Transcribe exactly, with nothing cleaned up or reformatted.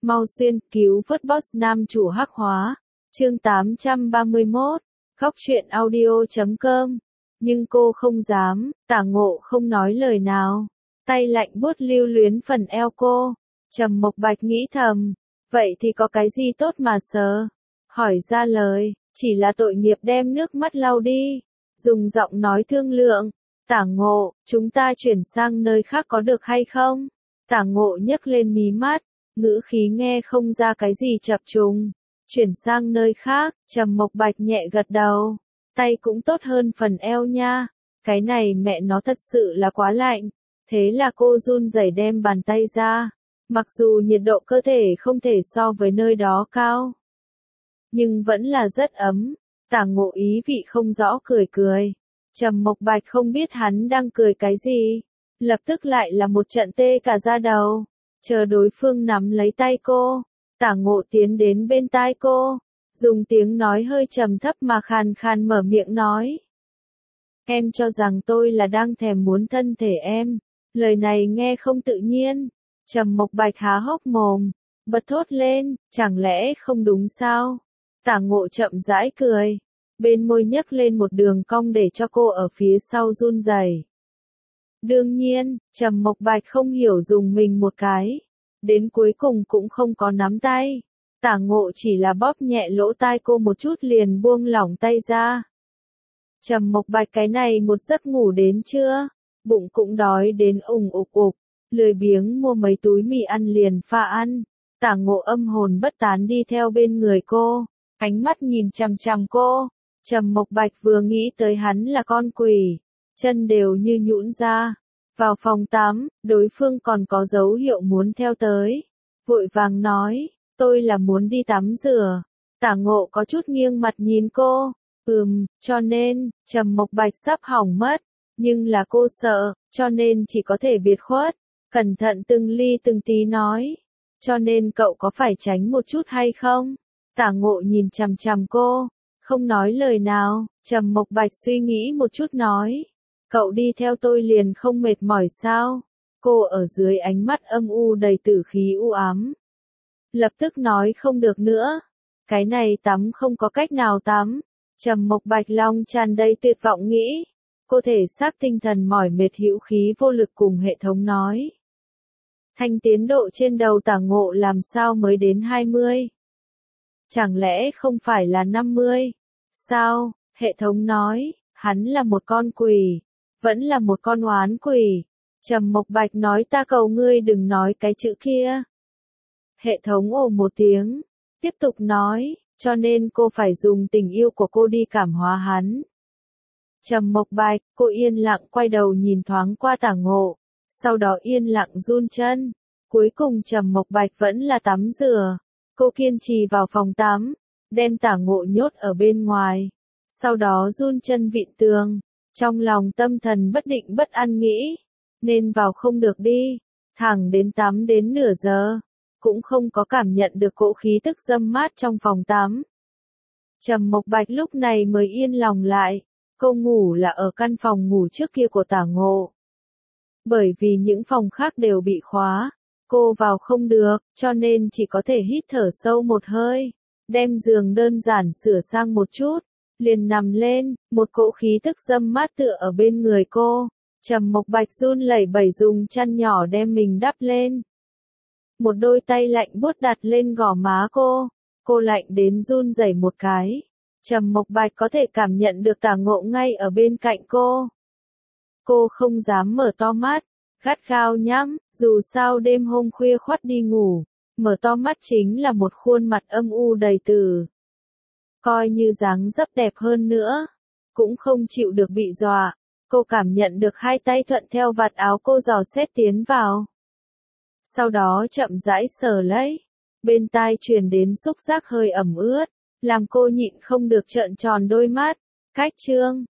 Mau xuyên cứu vớt boss nam chủ hắc hóa. Chương tám trăm ba mươi mốt. Góc truyện audio chấm com. Nhưng cô không dám, Tả Ngộ không nói lời nào. Tay lạnh buốt lưu luyến phần eo cô. Trầm Mộc Bạch nghĩ thầm. Vậy thì có cái gì tốt mà sờ? Hỏi ra lời, chỉ là tội nghiệp đem nước mắt lau đi. Dùng giọng nói thương lượng. Tả Ngộ, chúng ta chuyển sang nơi khác có được hay không? Tả Ngộ nhấc lên mí mắt. Ngữ khí nghe không ra cái gì chập trùng. Chuyển sang nơi khác, Trầm Mộc Bạch nhẹ gật đầu. Tay cũng tốt hơn phần eo nha. Cái này mẹ nó thật sự là quá lạnh. Thế là cô run rẩy đem bàn tay ra. Mặc dù nhiệt độ cơ thể không thể so với nơi đó cao, nhưng vẫn là rất ấm. Tả Ngộ ý vị không rõ cười cười. Trầm Mộc Bạch không biết hắn đang cười cái gì. Lập tức lại là một trận tê cả da đầu. Chờ đối phương nắm lấy tay cô. Tả Ngộ tiến đến bên tai cô. Dùng tiếng nói hơi trầm thấp mà khàn khàn mở miệng nói. Em cho rằng tôi là đang thèm muốn thân thể em. Lời này nghe không tự nhiên. Trầm Mộc Bạch há hốc mồm. Bật thốt lên, chẳng lẽ không đúng sao? Tả Ngộ chậm rãi cười. Bên môi nhấc lên một đường cong để cho cô ở phía sau run rẩy. Đương nhiên, Trầm Mộc Bạch không hiểu dùng mình một cái. Đến cuối cùng cũng không có nắm tay. Tả Ngộ chỉ là bóp nhẹ lỗ tai cô một chút liền buông lỏng tay ra. Trầm Mộc Bạch cái này một giấc ngủ đến chưa? Bụng cũng đói đến ủng ục ục. Lười biếng mua mấy túi mì ăn liền pha ăn. Tả Ngộ âm hồn bất tán đi theo bên người cô. Ánh mắt nhìn chằm chằm cô. Trầm Mộc Bạch vừa nghĩ tới hắn là con quỷ. Chân đều như nhũn ra. Vào phòng tắm, đối phương còn có dấu hiệu muốn theo tới. Vội vàng nói, tôi là muốn đi tắm rửa. Tả Ngộ có chút nghiêng mặt nhìn cô. Ừm, cho nên, Trầm Mộc Bạch sắp hỏng mất. Nhưng là cô sợ, cho nên chỉ có thể biệt khuất. Cẩn thận từng ly từng tí nói. Cho nên cậu có phải tránh một chút hay không? Tả Ngộ nhìn chằm chằm cô. Không nói lời nào. Trầm Mộc Bạch suy nghĩ một chút nói. Cậu đi theo tôi liền không mệt mỏi sao? Cô ở dưới ánh mắt âm u đầy tử khí u ám. Lập tức nói không được nữa. Cái này tắm không có cách nào tắm. Trầm Mộc Bạch lòng tràn đầy tuyệt vọng nghĩ. Cô thể xác tinh thần mỏi mệt hữu khí vô lực cùng hệ thống nói. Thanh tiến độ trên đầu Tả Ngộ làm sao mới đến hai mươi? Chẳng lẽ không phải là năm mươi? Sao? Hệ thống nói, hắn là một con quỷ. Vẫn là một con oán quỷ. Trầm Mộc Bạch nói ta cầu ngươi đừng nói cái chữ kia. Hệ thống ồ một tiếng. Tiếp tục nói, cho nên cô phải dùng tình yêu của cô đi cảm hóa hắn. Trầm Mộc Bạch, cô yên lặng quay đầu nhìn thoáng qua Tả Ngộ. Sau đó yên lặng run chân. Cuối cùng Trầm Mộc Bạch vẫn là tắm rửa. Cô kiên trì vào phòng tắm. Đem Tả Ngộ nhốt ở bên ngoài. Sau đó run chân vịn tường. Trong lòng tâm thần bất định bất an nghĩ. Nên vào không được đi. Thẳng đến tắm đến nửa giờ. Cũng không có cảm nhận được cỗ khí tức dâm mát trong phòng tắm. Trầm Mộc Bạch lúc này mới yên lòng lại. Cô ngủ là ở căn phòng ngủ trước kia của Tả Ngộ. Bởi vì những phòng khác đều bị khóa. Cô vào không được, cho nên chỉ có thể hít thở sâu một hơi. Đem giường đơn giản sửa sang một chút. Liền nằm lên, một cỗ khí tức dâm mát tựa ở bên người cô. Trầm Mộc Bạch run lẩy bẩy dùng chăn nhỏ đem mình đắp lên. Một đôi tay lạnh buốt đặt lên gò má cô. Cô lạnh đến run rẩy một cái. Trầm Mộc Bạch có thể cảm nhận được Tả Ngộ ngay ở bên cạnh cô. Cô không dám mở to mắt. Gắt gao nhắm, dù sao đêm hôm khuya khoắt đi ngủ. Mở to mắt chính là một khuôn mặt âm u đầy tử. Coi như dáng dấp đẹp hơn nữa. Cũng không chịu được bị dọa. Cô cảm nhận được hai tay thuận theo vạt áo cô dò xét tiến vào. Sau đó chậm rãi sờ lấy. Bên tai truyền đến xúc giác hơi ẩm ướt. Làm cô nhịn không được trợn tròn đôi mắt. Cách chương,